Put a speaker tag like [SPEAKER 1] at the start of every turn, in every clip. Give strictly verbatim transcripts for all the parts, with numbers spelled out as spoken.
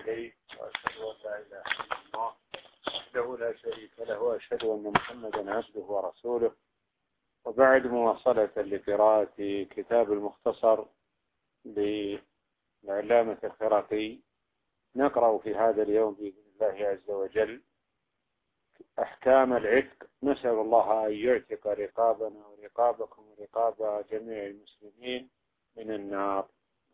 [SPEAKER 1] عليه وأشهد أن لا إله إلا الله وحده لا شريك له وأشهد أن محمدا عبده ورسوله. وبعد، مواصلة لقراءة كتاب المختصر للعلامة الخرقي، نقرأ في هذا اليوم بإذن الله عز وجل أحكام العتق. نسأل الله أن يعتق رقابنا ورقابكم ورقاب جميع المسلمين من النار.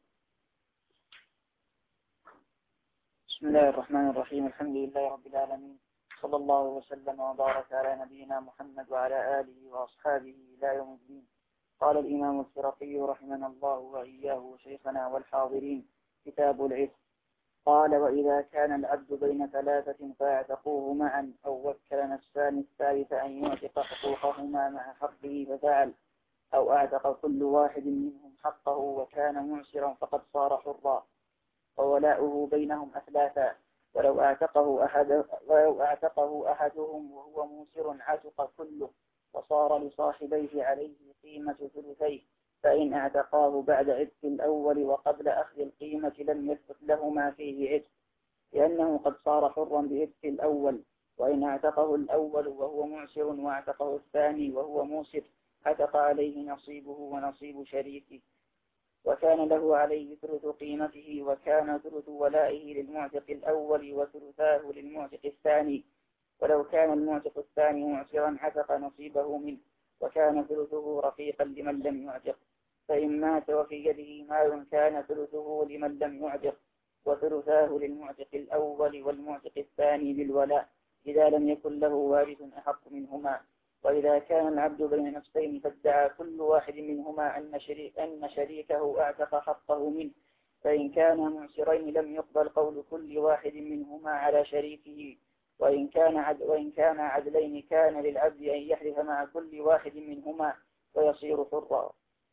[SPEAKER 2] بسم الله الرحمن الرحيم. الحمد لله رب العالمين، صلى الله وسلم وبارك على نبينا محمد وعلى آله وأصحابه إلى يوم الدين. قال الإمام الخرقي رحمنا الله وإياه وشيخنا والحاضرين: كتاب العتق. قال: وإذا كان العبد بين ثلاثة فاعتقوه معا أو وكل نفسان الثالث أن يعتق حقوقهما مع حقه ففعل، أو أعتق كل واحد منهم حقه وكان معسرا فقد صار حرا، وولاؤه بينهم أثلاثا، ولو أعتقه أحد ولو أعتقه أحدهم وهو موسر عتق كله، وصار لصاحبيه عليه قيمة ثلثيه، فإن اعتقاه بعد عتق الأول وقبل أخذ القيمة لم يثبت لهما فيه عتق، لأنه قد صار حرا بعتق الأول. وإن اعتقه الأول وهو معسر واعتقه الثاني وهو موسر، عتق عليه نصيبه ونصيب شريكه، وكان له عليه ثلث قيمته، وكان ثلث ولائه للمعتق الأول وثلثاه للمعتق الثاني. ولو كان المعتق الثاني معسرا عتق نصيبه منه، وكان ثلثه رقيقا لمن لم يعتق. فإن مات وفي يده مال كان ثلثه لمن لم يعتق، وثلثاه للمعتق الأول والمعتق الثاني بالولاء، إذا لم يكن له وارث أحق منهما. وإذا كان العبد بين نفسين فادعى كل واحد منهما أن, شريك أن شريكه أعتق حقه منه، فإن كانا معسرين لم يقبل قول كل واحد منهما على شريكه. وإن كان عد وإن كان عدلين كان للعبد أن يحلف مع كل واحد منهما ويصير حرا،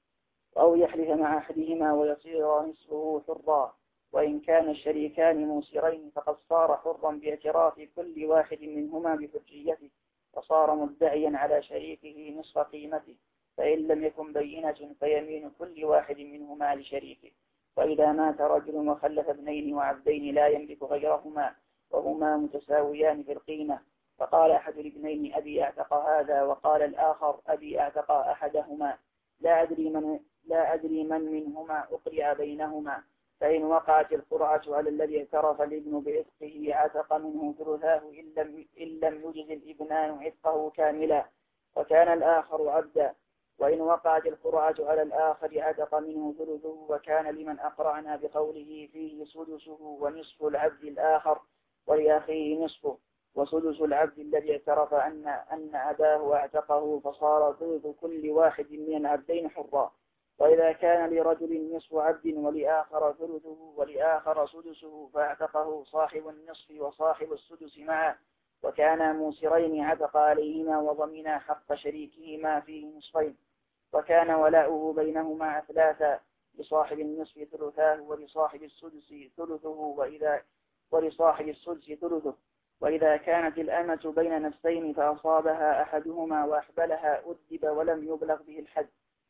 [SPEAKER 2] أو يحلف مع أحدهما ويصير نصفه حرا. وإن كان الشريكان موسرين فقد صار حرا باعتراف كل واحد منهما بحجيته، وصار مدعيا على شريكه نصف قيمته، فإن لم يكن بينة فيمين كل واحد منهما لشريكه. وإذا مات رجل وخلف ابنين وعبدين لا يملك غيرهما وهما متساويان في القيمة، فقال أحد الابنين: أبي أعتق هذا، وقال الآخر: أبي أعتق أحدهما، لا أدري من, لا أدري من منهما أقرع بينهما، فإن وقعت القرعة على الذي اعترف الابن بعتقه عتق منه ثلثاه إن لم, إن لم يجز الابنان عتقه كاملا، وكان الآخر عبدا. وإن وقعت القرعة على الآخر عتق منه ثلثه، وكان لمن أقرعنا بقوله فيه سدسه ونصف العبد الآخر، ولأخيه نصفه، وسدس العبد الذي اعترف أن, أن أباه اعتقه، فصار ثلث كل واحد من العبدين حرا. وإذا كان لرجل نصف عبد ولآخر ثلثه ولآخر سدسه، فاعتقه صاحب النصف وصاحب السدس معا، وكانا موسرين عتق عليهما وضمنا حق شريكهما فيه نصفين، وكان ولاؤه بينهما أثلاثا، لصاحب النصف ثلثاه ولصاحب السدس ثلثه، وإذا ولصاحب السدس ثلثه. وإذا كانت الأمة بين نفسين فأصابها أحدهما وأحبلها أدب ولم يبلغ به الحد،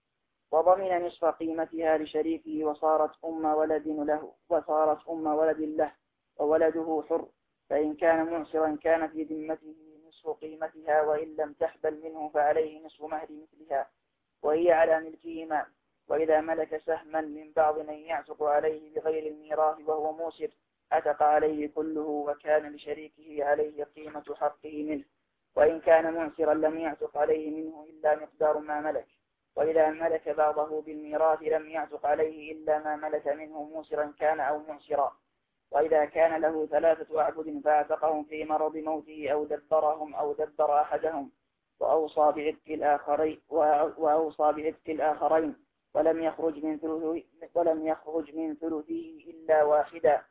[SPEAKER 2] وضمن نصف قيمتها لشريكه، وصارت أم ولد له وصارت أم ولد له وولده حر. فإن كان معسرا كان في ذمته نصف قيمتها، وإن لم تحبل منه فعليه نصف مهر مثلها، وهي على ملكهما. وإذا ملك سهما من بعض من يعتق عليه بغير الميراث وهو موسر، عتق عليه كله، وكان لشريكه عليه قيمة حقه منه. وإن كان معسرا لم يعتق عليه منه إلا مقدار ما ملك. وإذا ملك بعضه بالميراث لم يعتق عليه إلا ما ملك منه موسرا كان أو معسرا. وإذا كان له ثلاثة أعبد فاعتقهم في مرض موته أو دبرهم أو دبر أحدهم، وأوصى بعتق الآخرين وأوصى بعتق الآخرين ولم يخرج من ثلثه ولم يخرج من ثلثه إلا واحدا،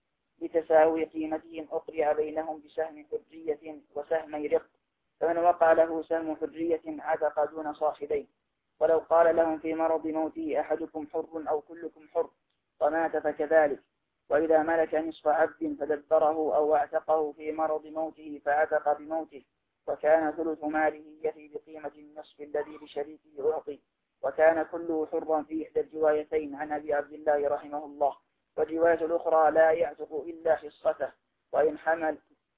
[SPEAKER 2] بتساوي قيمتهم أقرع بينهم بسهم حرية وسهم رق، فمن وقع له سهم حرية عتق دون صاحبين. ولو قال لهم في مرض موته أحدكم حر أو كلكم حر فمات فكذلك. وإذا ملك نصف عبد فدبره أو اعتقه في مرض موته فعتق بموته، وكان ثلث ماله يفي بقيمة النصف الذي لشريكه أعطي، وكان كله حرا في إحدى الروايتين عن أبي عبد الله رحمه الله. والرواية الأخرى لا يعتق إلا حصته وإن حمل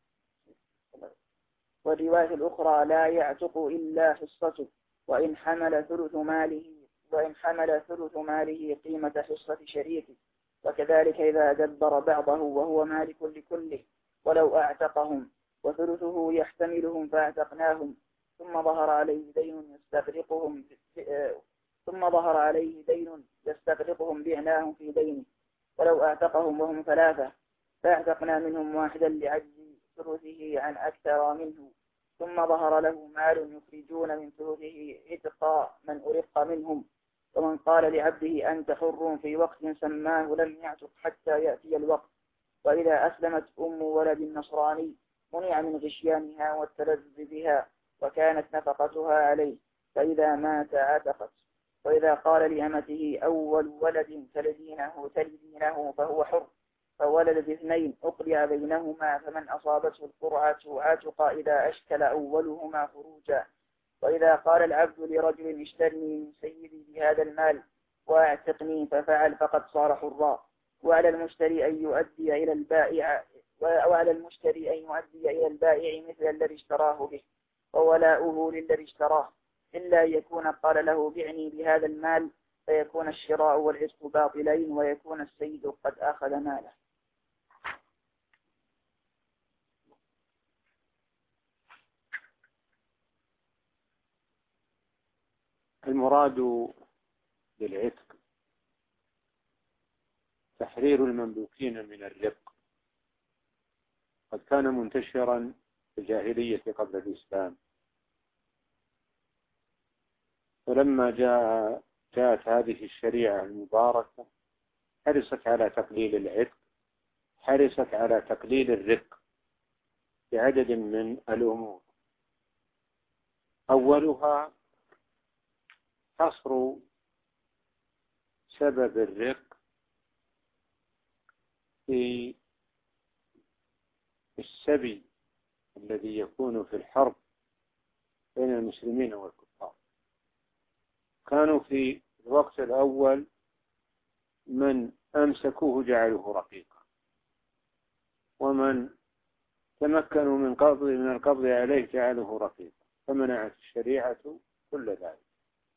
[SPEAKER 2] والرواية الأخرى لا يعتق إلا حصته وإن حمل ثلث ماله وإن حمل ثلث ماله قيمة حصة شريكه. وكذلك إذا دبر بعضه وهو مالك لكله ولو أعتقهم وثلثه يحتملهم فاعتقناهم ثم ظهر عليه دين يستغرقهم ثم ظهر عليه دين يستغرقهم بعناهم في دينه ولو أعتقهم وهم ثلاثة فاعتقنا منهم واحدا لعجز ثلثه عن أكثر منه ثم ظهر له مال يخرجون من ثلثه عتق من أرق منهم. ومن قال لعبده أنت حر في وقت سماه لم يعتق حتى يأتي الوقت. وإذا أسلمت أم ولد النصراني منع من غشيانها والتلذذ بها وكانت نفقتها عليه فإذا مات عتقت. وإذا قال لأمته أول ولد تلدينه تلدينه فهو حر فولد اثنين أقرع بينهما فمن أصابته القرعة عتق إذا أشكل أولهما خروجا. وإذا قال العبد لرجل اشترني من سيدي بهذا المال واعتقني ففعل فقد صار حرا. وعلى المشتري أن يؤدي إلى البائع وعلى المشتري أن يؤدي إلى البائع مثل الذي اشتراه به وولاؤه للذي اشتراه إلا يكون قال له بعني بهذا المال فيكون الشراء والعتق باطلين ويكون السيد قد أخذ ماله.
[SPEAKER 1] المراد بالعتق تحرير المملوكين من الرق. قد كان منتشرا في الجاهلية قبل الإسلام، ولما جاء جاءت هذه الشريعة المباركة حرصت على تقليل العتق، حرصت على تقليل الرق بعدد من الأمور. أولها حصر سبب الرق في السبي الذي يكون في الحرب بين المسلمين والكفار. كانوا في الوقت الأول من أمسكوه جعلوه رقيقا، ومن تمكنوا من قبض من القبض عليه جعله رقيقا، فمنعت الشريعة كل ذلك.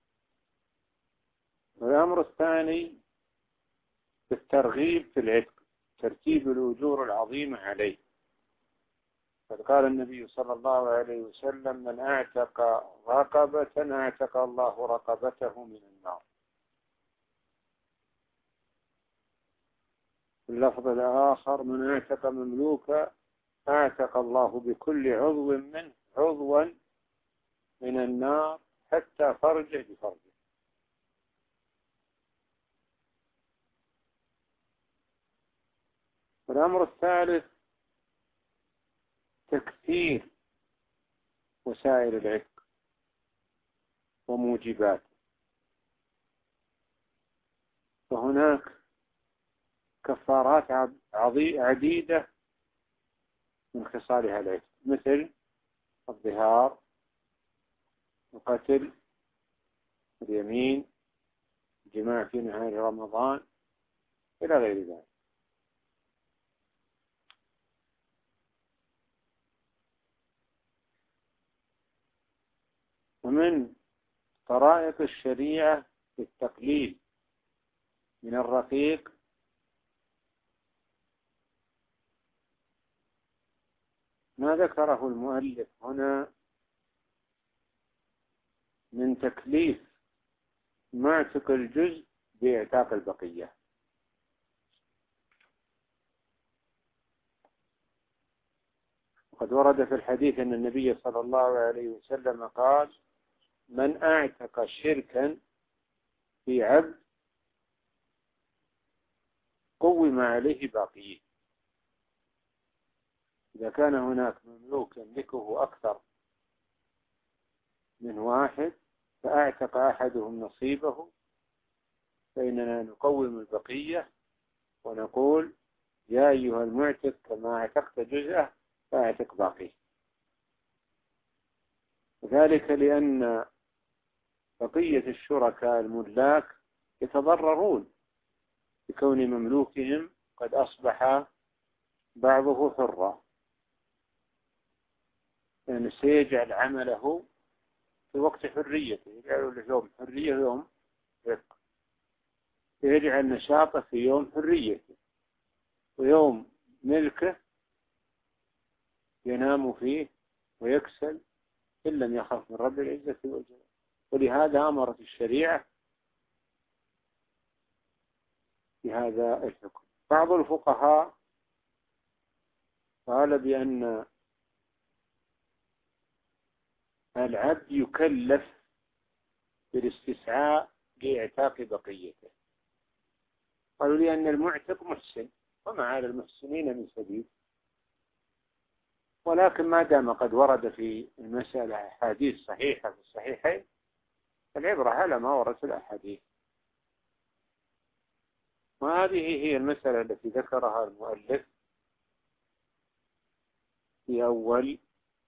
[SPEAKER 1] والأمر الثاني بالترغيب في العتق، ترتيب الأجور العظيمة عليه. قد قال النبي صلى الله عليه وسلم من اعتق رقبة اعتق الله رقبته من النار. اللفظ الآخر من اعتق مملوكا اعتق الله بكل عضو منه عضوا من النار حتى فرجه بفرجه. والأمر الثالث تكثير وسائل العتق وموجباته. فهناك كفارات عديدة من خصالها العتق، مثل الظهار، القتل، اليمين، الجماع في نهار رمضان، إلى غير ذلك. ومن طرائق الشريعة في التقليل من الرقيق ما ذكره المؤلف هنا من تكليف معتق الجزء بإعتاق البقية. وقد ورد في الحديث أن النبي صلى الله عليه وسلم قال من اعتق شركا في عبد قوم عليه باقيه. إذا كان هناك مملوك يملكه أكثر من واحد فأعتق أحدهم نصيبه، فإننا نقوم البقية ونقول يا أيها المعتق كما اعتقت جزءه فأعتق باقيه. وذلك لأن بقية الشركاء الملاك يتضررون بكون مملوكهم قد أصبح بعضه حرا، لأنه يعني سيجعل عمله في وقت حريته، يجعل له يوم حرية يوم رق، يجعل نشاطه في يوم حريته، ويوم ملكه ينام فيه ويكسل إن لم يخف من رب العزة والجلال. ولهذا أمرت الشريعة بهذا الحكم. بعض الفقهاء قال بأن العبد يكلف بالاستسعاء لاعتاق بقيته، قالوا لأن المعتق محسن وما على المحسنين من سبيل، ولكن ما دام قد ورد في المسألة أحاديث صحيحة في الصحيحين العبرة على ما ورد في الأحاديث. وهذه هي المسألة التي ذكرها المؤلف في أول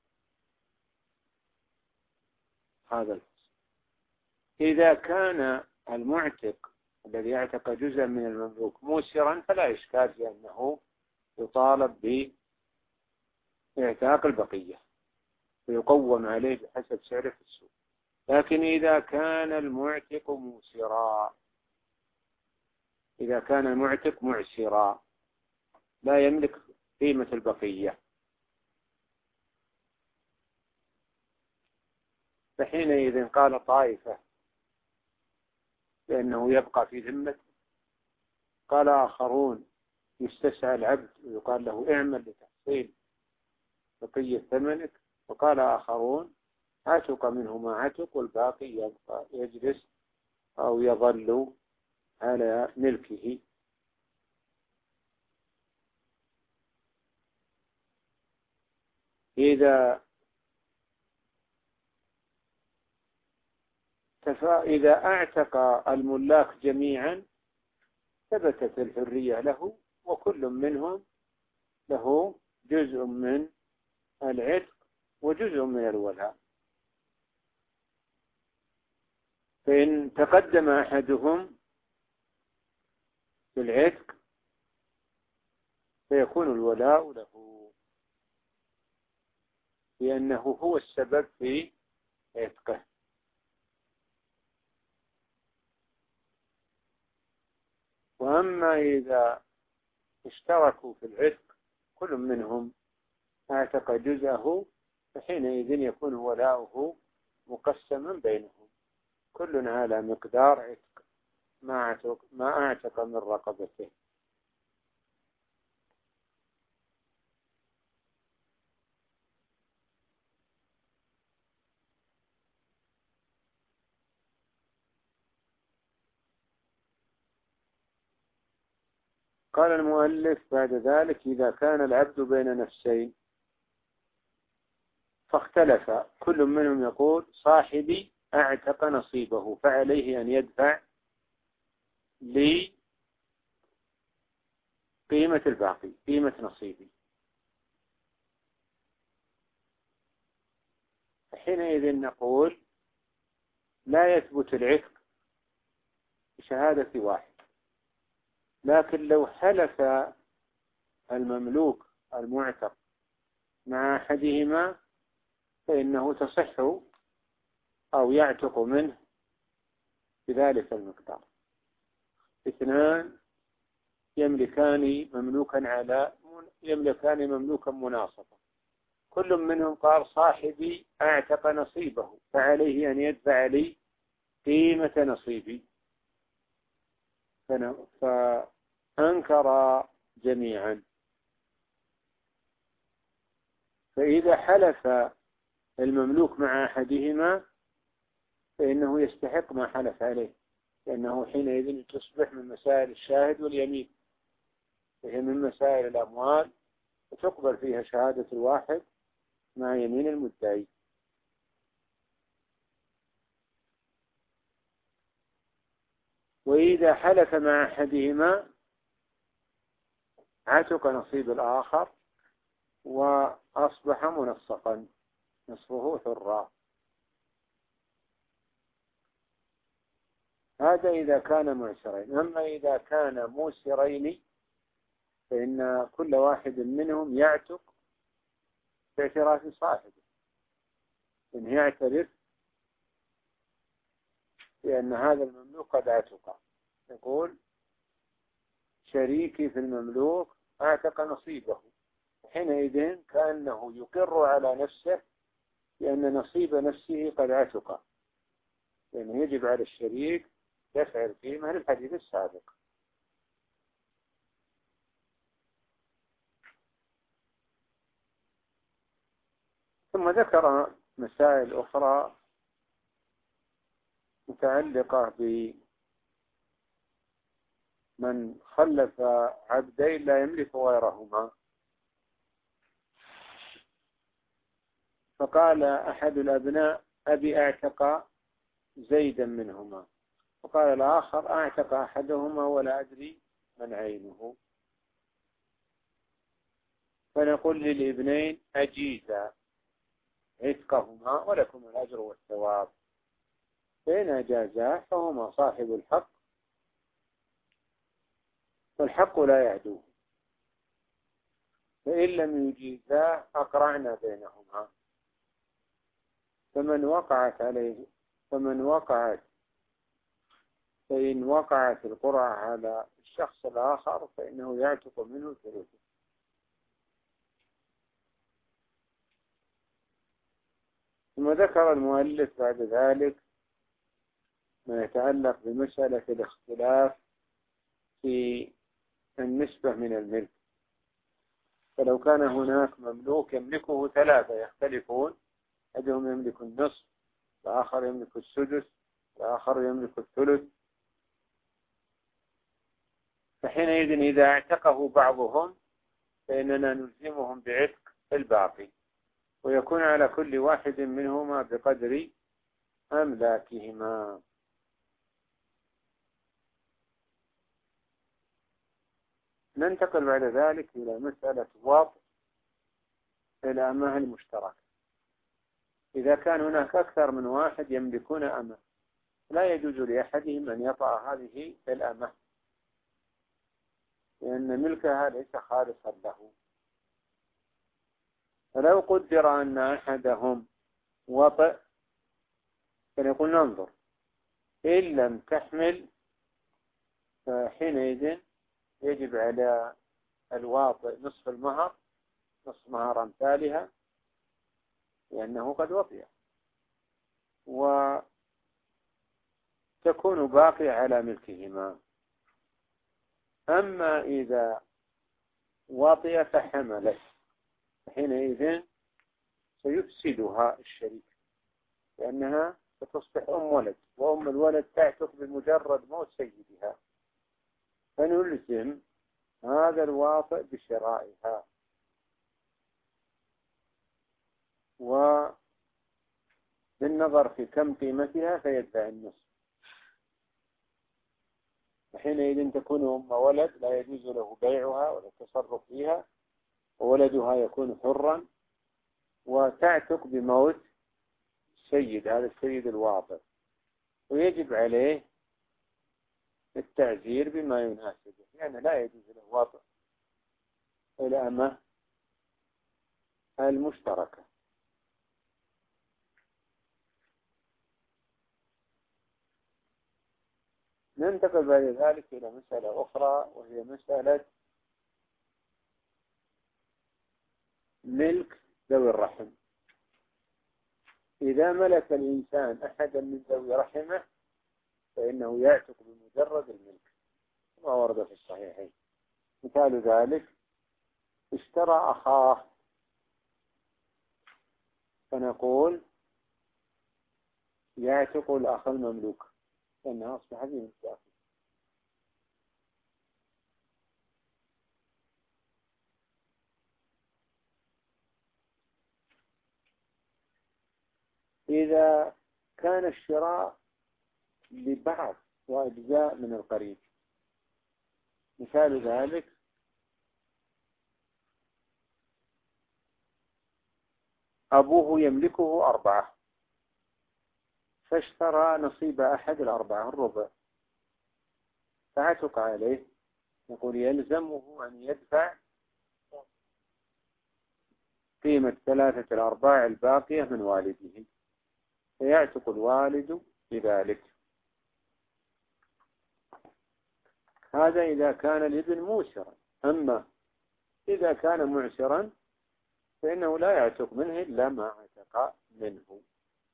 [SPEAKER 1] هذا الفصل. إذا كان المعتق الذي يعتق جزءا من المملوك موسرا فلا إشكال في أنه يطالب باعتاق البقية ويقوم عليه بحسب سعره في السوق. لكن إذا كان المعتق موسرا، إذا كان المعتق معسرا لا يملك قيمة البقية، فحينئذ قال طائفة بأنه يبقى في ذمته، قال آخرون يستسعى العبد ويقال له اعمل لتحصيل بقية ثمنك، وقال آخرون عتق منه ما عتق والباقي يبقى يجلس أو يظل على ملكه. إذا إذا اعتق الملاك جميعا ثبتت الحرية له، وكل منهم له جزء من العتق وجزء من الولاء. فإن تقدم أحدهم في العتق فيكون الولاء له، لأنه هو السبب في عتقه. وأما إذا اشتركوا في العتق كل منهم اعتق جزءه فحينئذ يكون ولاؤه مقسما بينهم، كل على مقدار عتق ما اعتق ما اعتق من رقبته. قال المؤلف بعد ذلك: إذا كان العبد بين نفسين فاختلف، كل منهم يقول صاحبي اعتق نصيبه فعليه أن يدفع لي قيمة الباقي، قيمة نصيبي. حينئذ نقول لا يثبت العتق بشهادة واحد، لكن لو حلف المملوك المعتق مع أحدهما فإنه تصح أو يعتق منه بذلك المقدار. اثنان يملكان مملوكا على يملكان مملوكا مناصفا، كل منهم قال صاحبي اعتق نصيبه فعليه أن يدفع لي قيمة نصيبي، فأنكر جميعا. فإذا حلف المملوك مع أحدهما فإنه يستحق ما حلف عليه، لأنه حينئذ تصبح من مسائل الشاهد واليمين، وهي من مسائل الأموال وتقبل فيها شهادة الواحد مع يمين المدعي. وإذا حلف مع أحدهما عتق نصيب الآخر وأصبح منسقا نصفه حرا. هذا إذا كان معسرين. أما إذا كان موسرين فإن كل واحد منهم يعتق باعتراف صاحبه، إن يعترف بأن هذا المملوك قد اعتق، يقول شريكي في المملوك اعتق نصيبه، حينئذ كأنه يقر على نفسه بأن نصيب نفسه قد اعتق، لأنه يجب على الشريك دفع القيمة للحديث السابق. ثم ذكر مسائل أخرى متعلقة بمن خلف عبدين لا يملك غيرهما، فقال أحد الأبناء أبي أعتق زيدا منهما، وقال الآخر أعتق أحدهما ولا أدري من عينه، فنقول للابنين أجيزا عتقهما ولكم الأجر والثواب، فإن أجازا فهما صاحب الحق والحق لا يعدوه، فإن لم يجيزا أقرعنا بينهما، فمن وقعت عليه فمن وقعت فإن وقعت القرعة على الشخص الآخر فإنه يعتق منه ثلثه. ثم ذكر المؤلف بعد ذلك ما يتعلق بمسألة الاختلاف في النسبة من الملك، فلو كان هناك مملوك يملكه ثلاثة يختلفون، أحدهم يملك النصف، الآخر يملك السدس، الآخر يملك الثلث، فحينئذ إذا اعتقه بعضهم فإننا نلزمهم بعتق الباقي، ويكون على كل واحد منهما بقدر أملاكهما. ننتقل بعد ذلك إلى مسألة وضع الأمة المشتركة. إذا كان هناك أكثر من واحد يملكون أمة لا يجوز لأحدهم أن يطأ هذه الأمة، لأن ملكها ليس خالصا له. فلو قدر أن أحدهم وطئ فنقول ننظر، إن لم تحمل فحينئذ يجب على الواطئ نصف المهر، نصف مهر أمثالها، لأنه قد وطئ، وتكون باقي على ملكهما. أما إذا وطئ فحملت حينئذ سيفسدها الشريك، لأنها ستصبح أم ولد، وأم الولد تعتق بمجرد موت سيدها، فنلزم هذا الواطئ بشرائها، وبالنظر في كم قيمتها فيدفع النصف، وحينئذ تكون أم ولد لا يجوز له بيعها ولا التصرف فيها، وولدها يكون حرا، وتعتق بموت السيد، هذا السيد الواطئ، ويجب عليه التعزير بما يناسبه، لأنه يعني لا يجوز له وطئ الأمة المشتركة. ننتقل بعد ذلك إلى مسألة أخرى، وهي مسألة ملك ذوي الرحم. إذا ملك الإنسان أحدا من ذوي رحمه فإنه يعتق بمجرد الملك، ما ورد في الصحيحين. مثال ذلك اشترى أخاه، فنقول يعتق الأخ المملوك لأنها أصبحت من الأخ. إذا كان الشراء لبعض وأجزاء من القريب، مثال ذلك أبوه يملكه أربعة، فاشترى نصيب أحد الأربعة الربع، فعتق عليه، يقول يلزمه أن يدفع قيمة ثلاثة الأرباع الباقية من والده، فيعتق الوالد بذلك. هذا إذا كان الابن موسرا. أما إذا كان معسرا فإنه لا يعتق منه إلا ما عتق منه.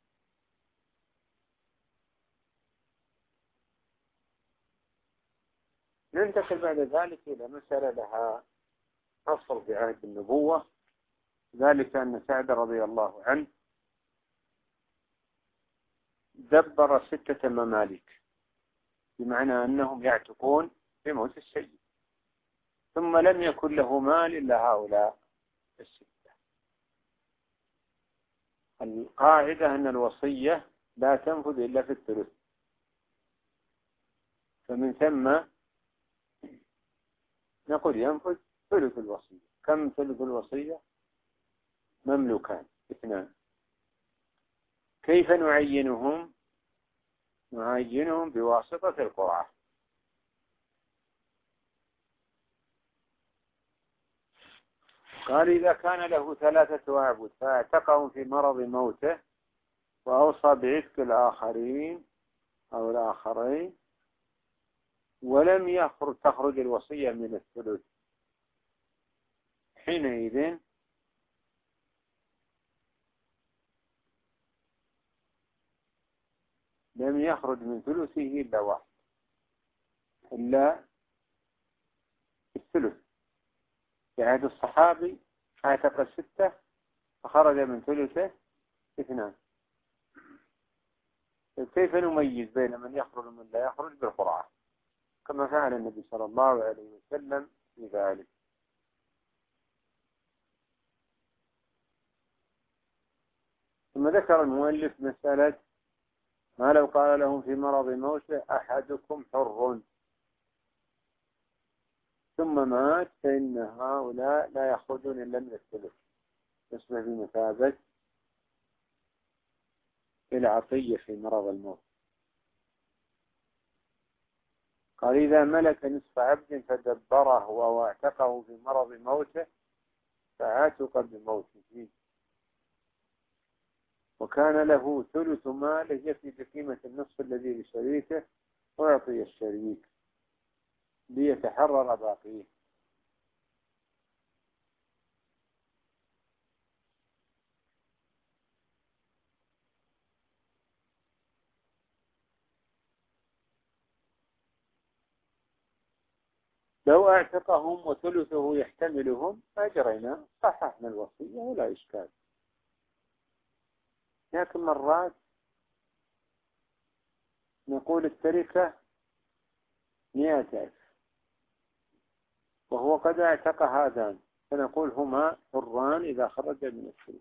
[SPEAKER 1] ننتقل بعد ذلك إلى مسألة لها أصل في عهد النبوة، ذلك أن سعد رضي الله عنه دبر ستة مماليك، بمعنى أنهم يعتقون بموت السيد، ثم لم يكن له مال إلا هؤلاء الستة. القاعدة أن الوصية لا تنفذ إلا في الثلث، فمن ثم نقول ينفذ ثلث الوصية. كم ثلث الوصية؟ مملوكان اثنان. كيف نعينهم؟ نعينهم بواسطة القرعة. قال إذا كان له ثلاثة أعبد فاعتقهم في مرض موته وأوصى بعتق الآخرين أو الآخرين ولم يخرج تخرج الوصية من الثلث، حينئذ لم يخرج من ثلثه إلا واحد، إلا الثلث. في عهد الصحابي اعتق الستة فخرج من ثلثه اثنان. كيف نميز بين من يخرج ومن لا يخرج؟ بالقرعة، كما فعل النبي صلى الله عليه وسلم في ذلك. ثم ذكر المؤلف مسألة ما لو قال لهم في مرض موته أحدكم حر ثم مات فإن هؤلاء لا يخرجون إلا من الثلث، يصبح بمثابة العطية في مرض الموت. قال إذا ملك نصف عبد فدبره أو اعتقه في مرض موته فعاتق بموته، وكان له ثلث ماله يفي بقيمة النصف الذي لشريكه ويعطي الشريك ليتحرر باقيه. لو اعتقهم وثلثه يحتملهم أجرينا صححنا الوصية ولا إشكال. لكن مرات نقول التركة مئة ألف وهو قد اعتق هذان، فنقول هما حران إذا خرج من الثلث.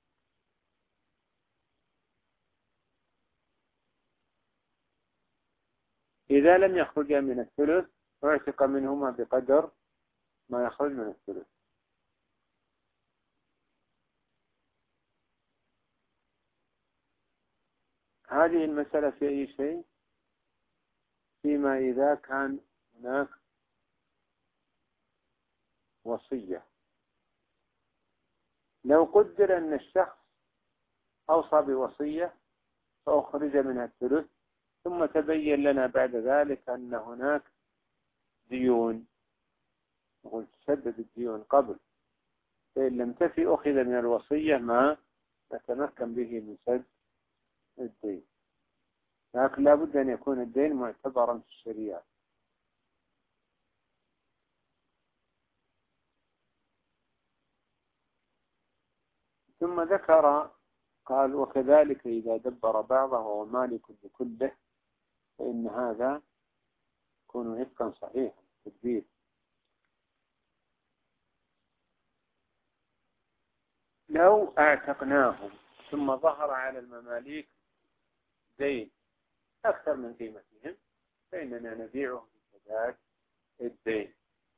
[SPEAKER 1] إذا لم يخرج من الثلث اعتق منهما بقدر ما يخرج من الثلث. هذه المسألة في أي شيء؟ فيما إذا كان هناك وصية. لو قدر أن الشخص أوصى بوصية فأخرج منها الثلث ثم تبين لنا بعد ذلك أن هناك ديون، نقول تسدد الديون قبل، فإن لم تفي أخذ من الوصية ما نتمكن به من سد الدين، لكن لا بد أن يكون الدين معتبرا في الشريعة. ثم ذكر قال وكذلك إذا دبر بعضه وهو مالك بكله فإن هذا يكون عتقا صحيحا تدبير. لو اعتقناهم ثم ظهر على المماليك دين أكثر من قيمتهم فإننا نبيعهم بسداد الدين.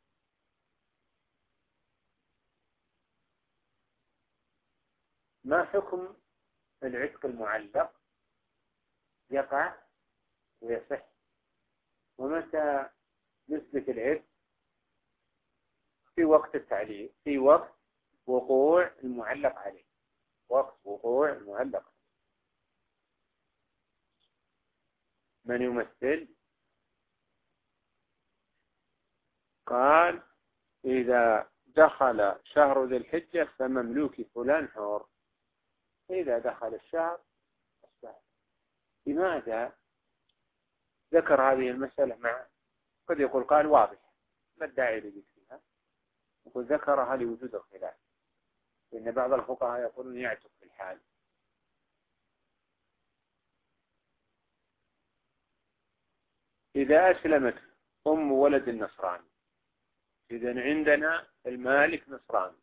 [SPEAKER 1] ما حكم العتق المعلق؟ يقع ويصح. ومتى نثبت العتق في وقت التعليق، في وقت وقوع المعلق عليه، وقت وقوع المعلق عليه. من يمثل؟ قال إذا دخل شهر ذي الحجة فمملوك فلان حر. إذا دخل الشهر أصبح. لماذا ذكر هذه المسألة؟ مع قد يقول قال واضح، ما الداعي لذكرها؟ يقول ذكرها لوجود الخلاف، لأن بعض الفقهاء يقولون يعتق في الحال. إذا أسلمت أم ولد النصراني، إذن عندنا المالك نصراني،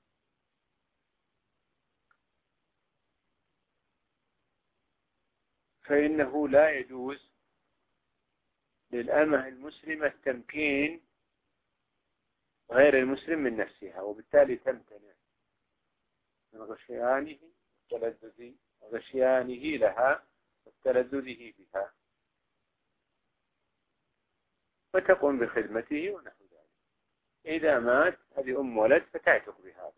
[SPEAKER 1] فإنه لا يجوز للأمة المسلمة تمكين غير المسلم من نفسها، وبالتالي تمتنع من غشيانه والتلذذ غشيانه لها والتلذذه بها، وتقوم بخدمته ونحو ذلك. إذا مات هذه أم ولد فتعتق بهذا.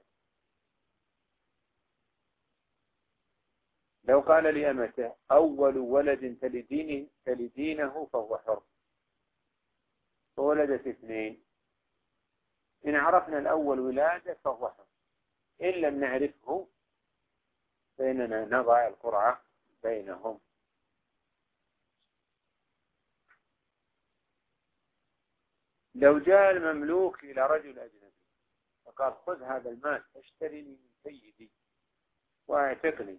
[SPEAKER 1] لو قال لأمته أول ولد تلدينه, تلدينه فهو حر، فولدت اثنين، إن عرفنا الأول ولادة فهو حر، إن لم نعرفه فإننا نضع القرعة بينهم. لو جاء المملوك إلى رجل أجنبي فقال خذ هذا المال اشتريني من سيدي واعتقني،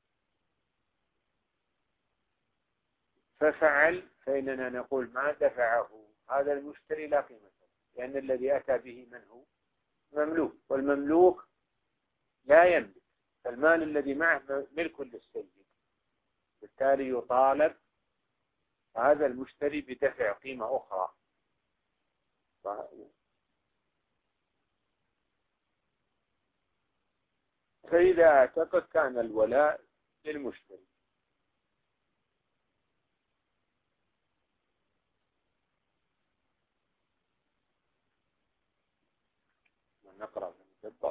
[SPEAKER 1] ففعل، فإننا نقول ما دفعه هذا المشتري لا قيمة له، لأن الذي أتى به من هو؟ مملوك، والمملوك لا يملك، فالمال الذي معه ملك للسيد، بالتالي يطالب هذا المشتري بدفع قيمة أخرى. فإذا اعتقد كان الولاء للمشتري. نقرأ المدبر.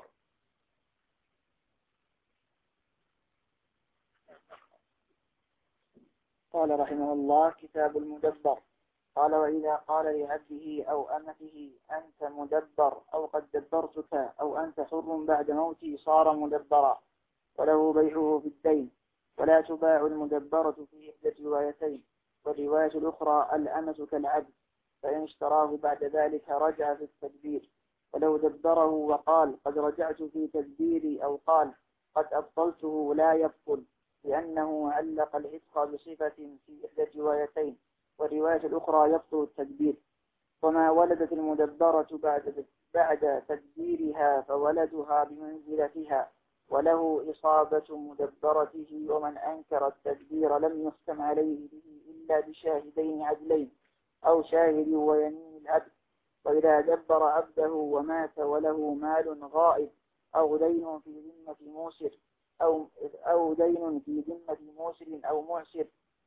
[SPEAKER 2] قال رحمه الله: كتاب المدبر. قال: وإذا قال لعبده أو أمته أنت مدبر أو قد دبرتك أو أنت حر بعد موتي صار مدبرا، وله بيعه في الدين. ولا تباع المدبرة في إحدى الروايتين، والرواية الأخرى الأمة كالعبد، فإن اشتراه بعد ذلك رجع في التدبير. ولو دبره وقال قد رجعت في تدبيري أو قال قد أبطلته لا يبطل، لأنه علق العتق بصفة في إحدى الروايتين، والرواية الأخرى يبطل التدبير. وما ولدت المدبرة بعد بعد تدبيرها فولدها بمنزلتها، وله إصابة مدبرته. ومن أنكر التدبير لم يحكم عليه به إلا بشاهدين عدلين أو شاهد ويمين العبد. وإذا دبر عبده ومات وله مال غائب أو دين في ذمة موسر أو أو دين في ذمة موسر أو معسر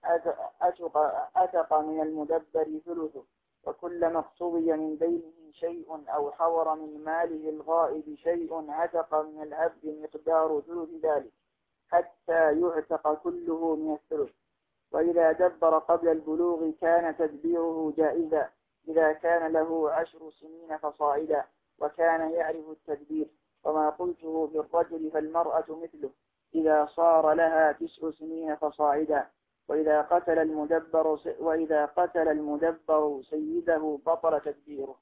[SPEAKER 2] أتق من المدبر ثلثه، وكلما اقتضي من دينه شيء أو حور من ماله الغائب شيء عتق من العبد مقدار ثلث ذلك حتى يعتق كله من الثلث. وإذا دبر قبل البلوغ كان تدبيره جائزا إذا كان له عشر سنين فصاعدا وكان يعرف التدبير. وما قلته بالرجل فالمرأة مثله إذا صار لها تسع سنين فصاعدا. وإذا قتل المدبر وإذا قتل المدبر سيده بطل تدبيره.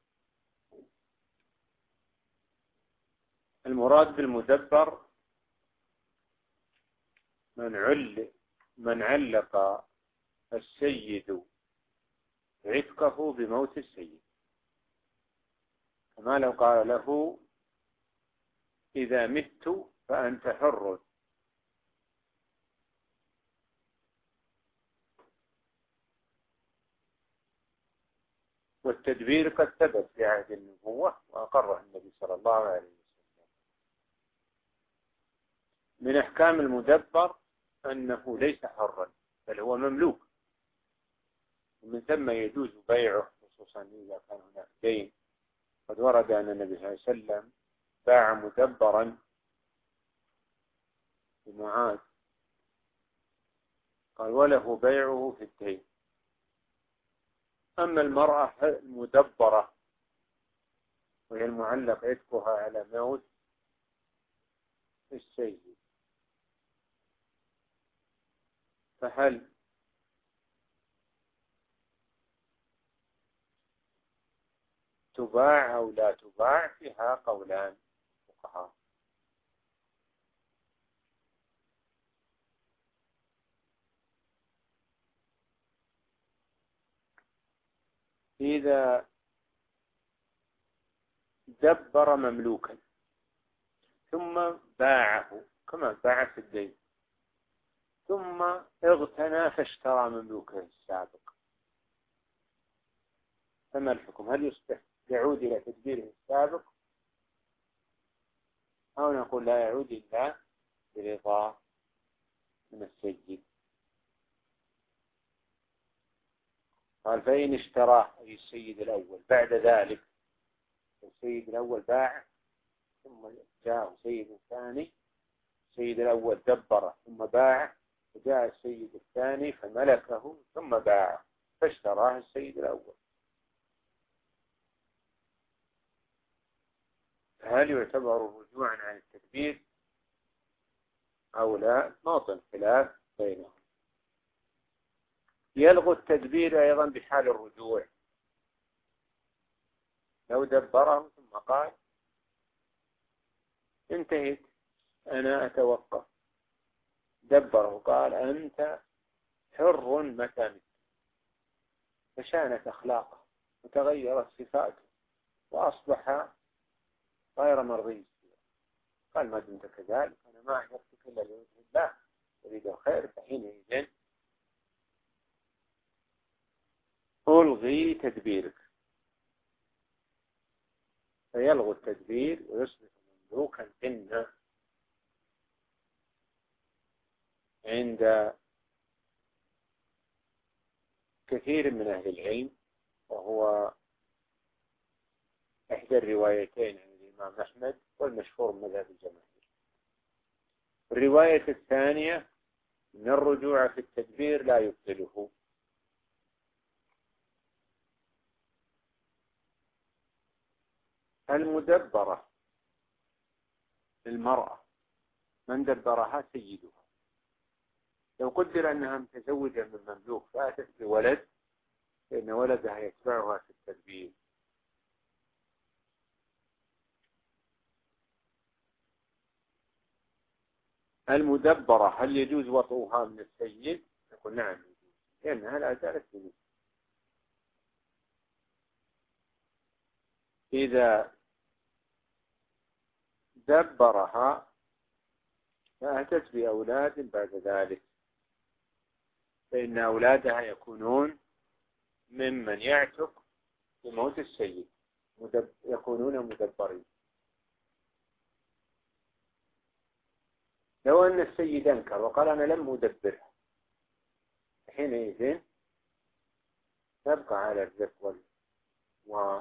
[SPEAKER 1] المراد بالمدبر من عل من علق السيد عتقه بموت السيد، كما لو قال له إذا مت فأنت حر، والتدبير قد ثبت في عهد النبوة وأقره النبي صلى الله عليه وسلم. من أحكام المدبر أنه ليس حرا بل هو مملوك، ومن ثم يجوز بيعه خصوصا إذا كان هناك دين. قد ورد أن النبي صلى الله عليه وسلم باع مدبرا لمعاذ، قال وله بيعه في الدين. أما المرأة المدبرة وهي المعلق عتقها على موت السيد، فهل تباع أو لا تباع؟ فيها قولان فقهاء. إذا دبر مملوكا ثم باعه كما باع في الدين، ثم اغتنى فاشترى مملوكه السابق، فما الحكم؟ هل يصبح يعود إلى تدبيره السابق أو نقول لا يعود إلا برضا من السيد؟ قال فإن اشتراه أي السيد الأول بعد ذلك، السيد الأول باع ثم جاء سيد ثاني، السيد الأول دبره ثم باع، وجاء السيد الثاني فملكه ثم باع فاشتراه السيد الأول، هل يعتبر رجوعا عن التدبير أو لا؟ موطن خلاف بينهم. يلغو التدبير أيضا بحال الرجوع، لو دبره ثم قال انتهيت أنا أتوقف، دبره قال أنت حر متى مت، فشانت أخلاقه وتغيرت صفاته وأصبح غير مرضي، قال ما دمت كذلك أنا ما أحببتك إلا لوجه الله أريد الخير، فحينئذ ألغي تدبيرك، فيلغو التدبير ويصبح مملوكا إن عند كثير من أهل العلم، وهو إحدى الروايتين عن الإمام أحمد والمشهور من مذهب الجماهير. الرواية الثانية من الرجوع في التدبير لا يبطله. المدبرة المرأة من دبرها سيدها، لو قدر أنها متزوجة من مملوك فأتت بولد فإن ولدها يتبعها في التدبير. المدبرة هل يجوز وطئها من السيد؟ نقول نعم يجوز، لأنها لا زالت بنفسها. إذا دبرها فأتت بأولاد بعد ذلك، فإن أولادها يكونون ممن يعتق بموت السيد، مدب... يكونون مدبرين. لو أن السيد أنكر وقال أنا لم أدبرها، حينئذ تبقى على الرق و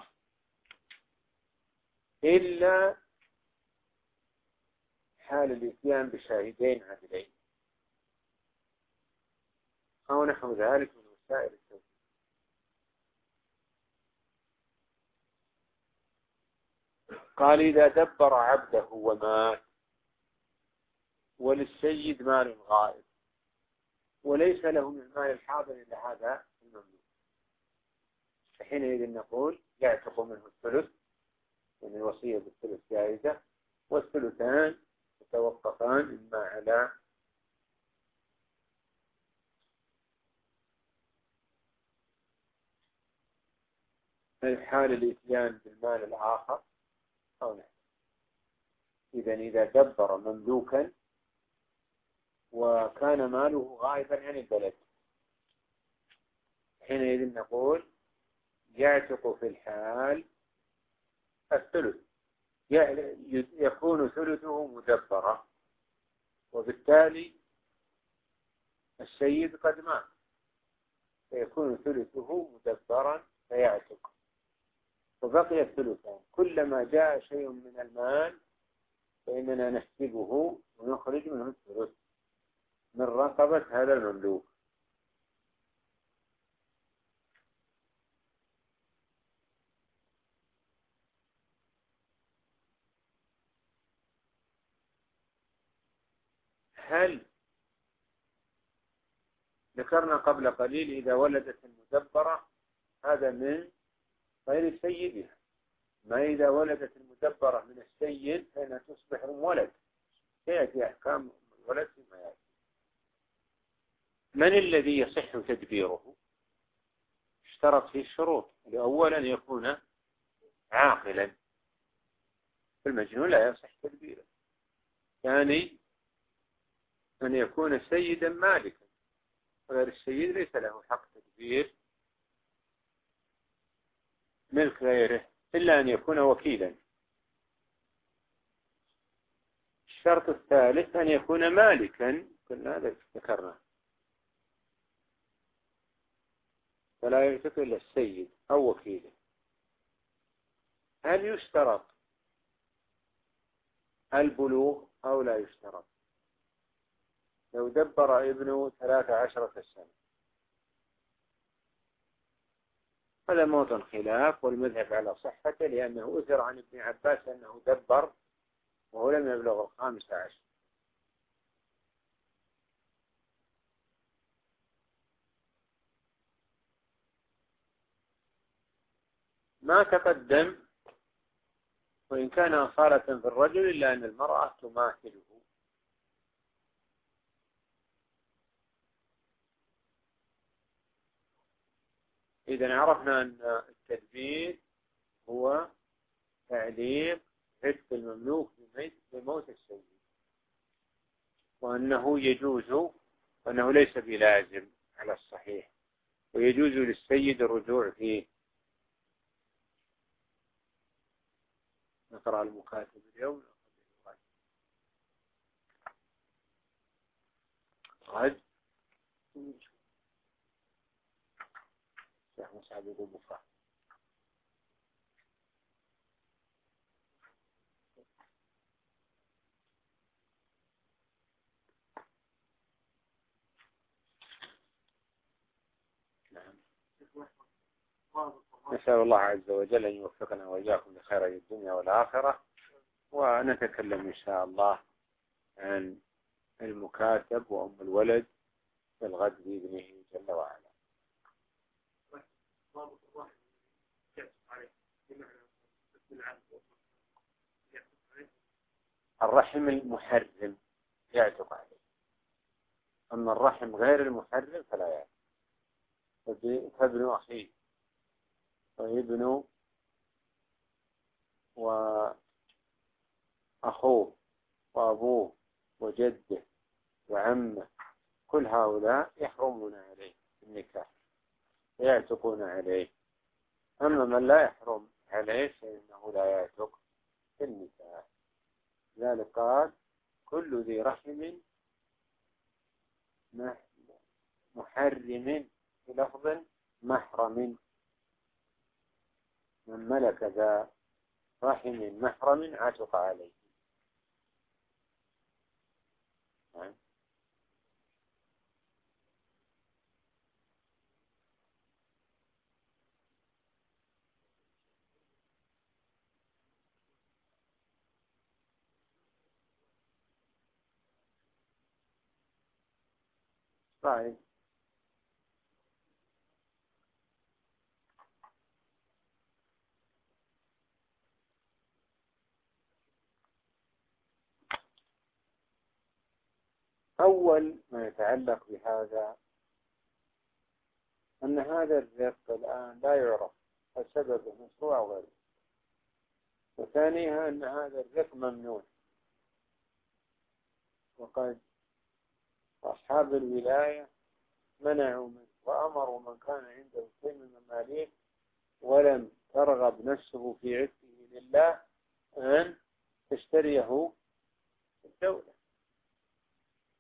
[SPEAKER 1] إلا حال الإتيان بشاهدين عدلين أو نحو ذلك من وسائل التوحيد. قال إذا دبر عبده ومات وللسيد مال غائب وليس له من المال الحاضر إلا هذا المملوك، فحينئذ نقول يعتق منه الثلث، يعني الوصية بالثلث جائزة، والثلثان يتوقفان إما على حال الإتيان بالمال الآخر أو لا. إذا إذا دبر مملوكا وكان ماله غائبا عن البلد، حينئذ نقول يعتق في الحال الثلث، يكون ثلثه مدبرا، وبالتالي السيد قد مات فيكون ثلثه مدبرا فيعتق، وبقي الثلثان. كلما جاء شيء من المال فإننا نحسبه ونخرج منه الثلث من رقبة هذا المملوك. هل ذكرنا قبل قليل إذا ولدت المدبرة هذا من غير سيدها، ما إذا ولدت المدبرة من السيد فإنها تصبح أم ولد، سيأتي أحكام الولد فيما يأتي. من الذي يصح تدبيره؟ اشترط فيه الشروط. أولا يكون عاقلا، المجنون لا يصح تدبيره. ثاني أن يكون سيدا مالكا، وغير السيد ليس له حق تدبير ملك غيره إلا أن يكون وكيلا. الشرط الثالث أن يكون مالكا، كنا هذا ذكرنا، فلا يعتق إلا السيد أو وكيله. هل يشترط البلوغ أو لا يشترط؟ لو دبر ابنه ثلاث عشرة سنة هذا موطن خلاف، والمذهب على صحته لأنه أثر عن ابن عباس أنه دبر وهو لم يبلغ الخامس عشر. ما تقدم وإن كان أصالة في الرجل إلا أن المرأة تماثله. إذا عرفنا أن التدبير هو تعليق عتق المملوك بموت السيد، وأنه يجوز، وأنه ليس بلازم على الصحيح، ويجوز للسيد الرجوع فيه. نقرأ المكاتب اليوم غد شيخ مسعد يقول بكرة. نعم. نسأل الله عز وجل أن يوفقنا وإياكم لخير الدنيا والآخرة، ونتكلم إن شاء الله عن المكاتب وأم الولد في الغد بإذنه جل وعلا. الرحم المحرم يعتق عليه، أما الرحم غير المحرم فلا يعتق. فابن أخيه وابن وأخوه وأبوه وجده وعمه كل هؤلاء يحرمون عليه النكاح ويعتقون عليه. أما من لا يحرم عليه فإنه لا يعتق في النكاح. لذلك قال كل ذي رحم محرم بلفظ محرم، من ملك ذا رحم محرم عتق عليه. طيب أول ما يتعلق بهذا أن هذا الرق الآن لا يعرف السبب مشروع أو غيره، وثانيها أن هذا الرق ممنوع، وقد أصحاب الولاية منعوا منه وأمروا من كان عنده شيء من المماليك ولم ترغب نفسه في عتقه لله أن تشتريه الدولة.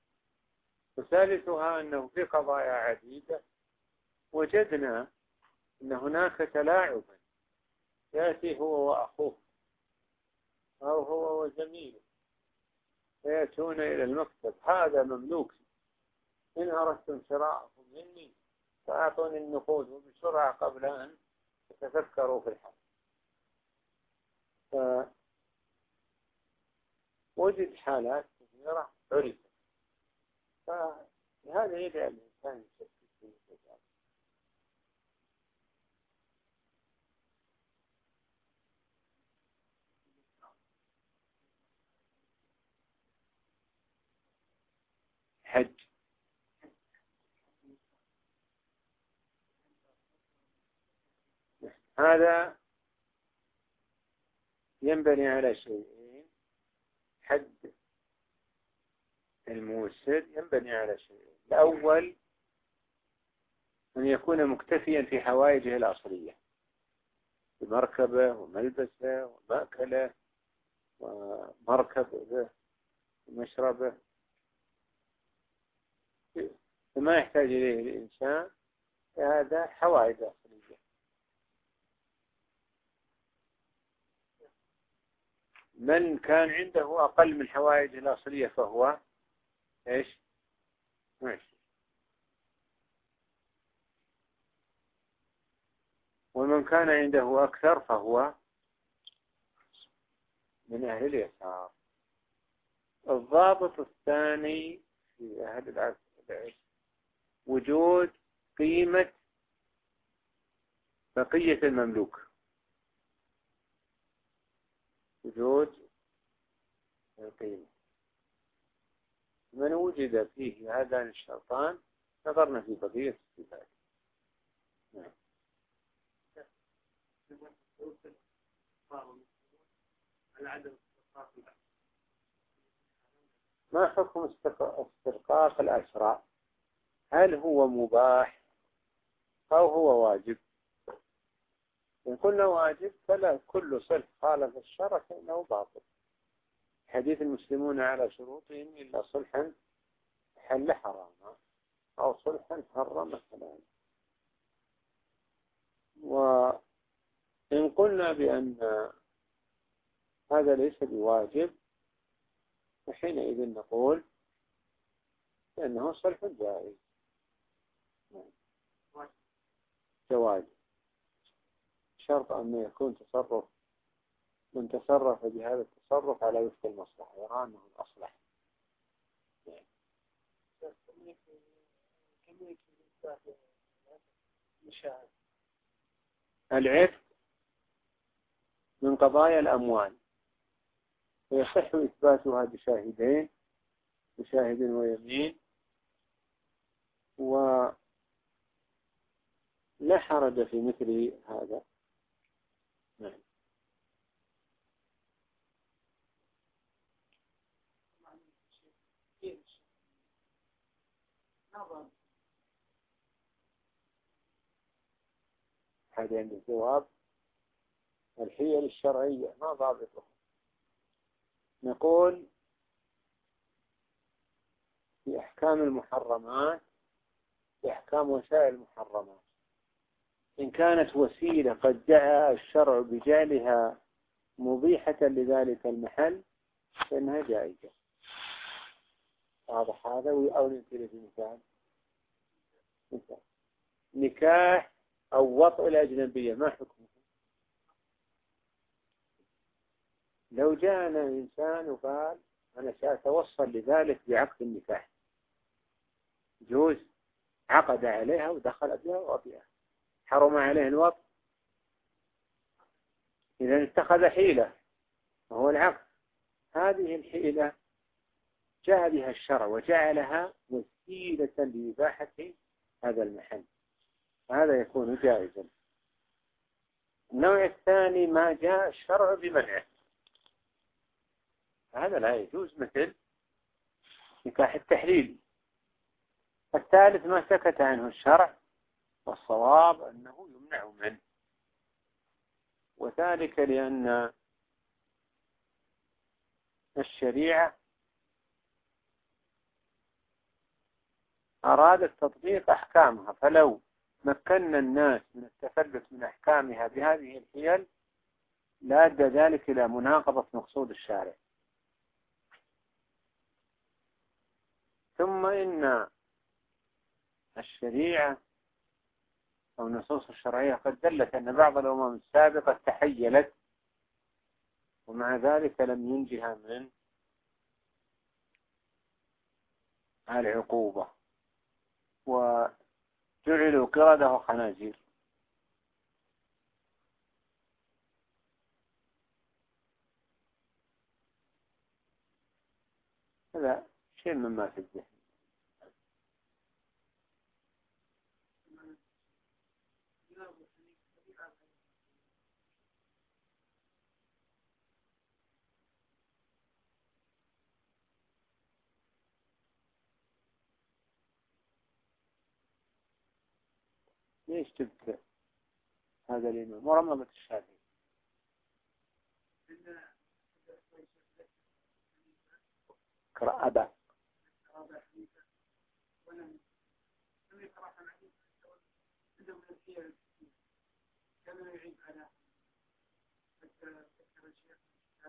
[SPEAKER 1] وثالثها أنه في قضايا عديدة وجدنا أن هناك تلاعبا يأتي هو وأخوه أو هو وزميله فيأتون إلى المكتب، هذا مملوك، إن أردتم شراءه مني فأعطوني النقود وبسرعة قبل أن تتفكروا في الحال. فوجد حالات كثيرة عرفت، فهذا يجعل الإنسان يشكك في التجارب. حج هذا ينبني على شيئين، حد الموسر ينبني على شيئين. الأول أن يكون مكتفيا في حوائجه الأصلية بمركبه وملبسه ومأكله ومركبه ومشربه، فما يحتاج إليه الإنسان، هذا حوائج أصلية. من كان عنده أقل من حوائج الأصلية فهو إيش؟ ماشي. ومن كان عنده أكثر فهو من أهل اليسار. الضابط الثاني في أهل العصر وجود قيمة بقية المملوك، وجود القيمة. من وجد فيه هذان الشرطان نظرنا في بقية الصفات. نعم. ما حكم استرقاق الأسرى؟ هل هو مباح أو هو واجب؟ إن قلنا واجب فلا كل صلح خالف الشرع فإنه باطل. حديث المسلمون على شروطهم إلا صلحا حل حراما أو صلحا حرم حلالا. وإن قلنا بأن هذا ليس بواجب فحينئذ نقول بأنه صلح جائز جواز، شرط أن يكون تصرف من تصرف بهذا التصرف على وفق المصلحة، يرى أنه الأصلح. العتق من قضايا الأموال ويصح إثباتها بشاهدين، بشاهد ويمين، ولا حرج في مثل هذا. نعم. هذا عند الجواب الحيل الشرعية ما ضابطها. نقول في أحكام المحرمات، في أحكام وسائل المحرمات، إن كانت وسيلة قد جاء الشرع بجعلها مبيحة لذلك المحل فإنها جائزة. واضح هذا؟ أو نمثل في مثال مثال نكاح أو وطء الأجنبية ما حكمه؟ لو جاءنا إنسان وقال أنا سأتوصل لذلك بعقد النكاح، جوز عقد عليها ودخل بها وبها، حرم عليه الوطء، إذا اتخذ حيلة وهو العقد. هذه الحيلة جاء بها الشرع وجعلها وسيلة لإباحة هذا المحل، هذا يكون جائزا. النوع الثاني ما جاء الشرع بمنعه، هذا لا يجوز، مثل نكاح التحليل. الثالث ما سكت عنه الشرع والصواب أنه يمنع منه، وذلك لأن الشريعة أرادت تطبيق أحكامها، فلو مكنا الناس من التفلت من أحكامها بهذه الحيل لا أدى ذلك إلى مناقضة مقصود الشارع. ثم إن الشريعة أو النصوص الشرعية قد دلت أن بعض الأمم السابقة تحيلت ومع ذلك لم ينجها من العقوبة وجعلوا قردة وخنازير. هذا شيء مما في الذهن. ليش جبت هذا الإمام ورمضة الشافعي؟ قرأ أبا
[SPEAKER 3] كما يعيب على حتى ذكر الشيخ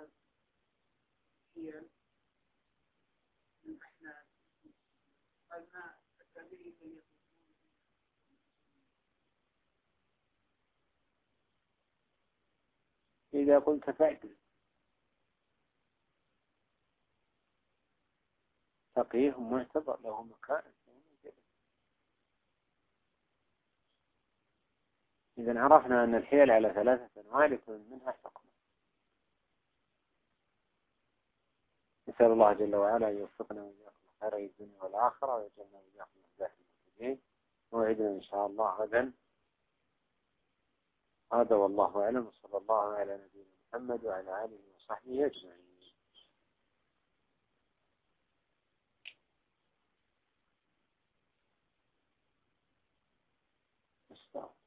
[SPEAKER 3] هي من احنا قال ما التعبير الذي
[SPEAKER 1] إذا قلت فعل فقيه معتبر له مكان. إذا عرفنا أن الحيل على ثلاثة أنواع لكل منها حكم. نسأل الله جل وعلا أن يوفقنا وإياكم خير الدنيا والآخرة ويجعلنا وإياكم من ذات المهتدين. موعدنا إن شاء الله غدا. هذا والله أعلم وصلى الله على نبينا محمد وعلى آله وصحبه أجمعين. استغفر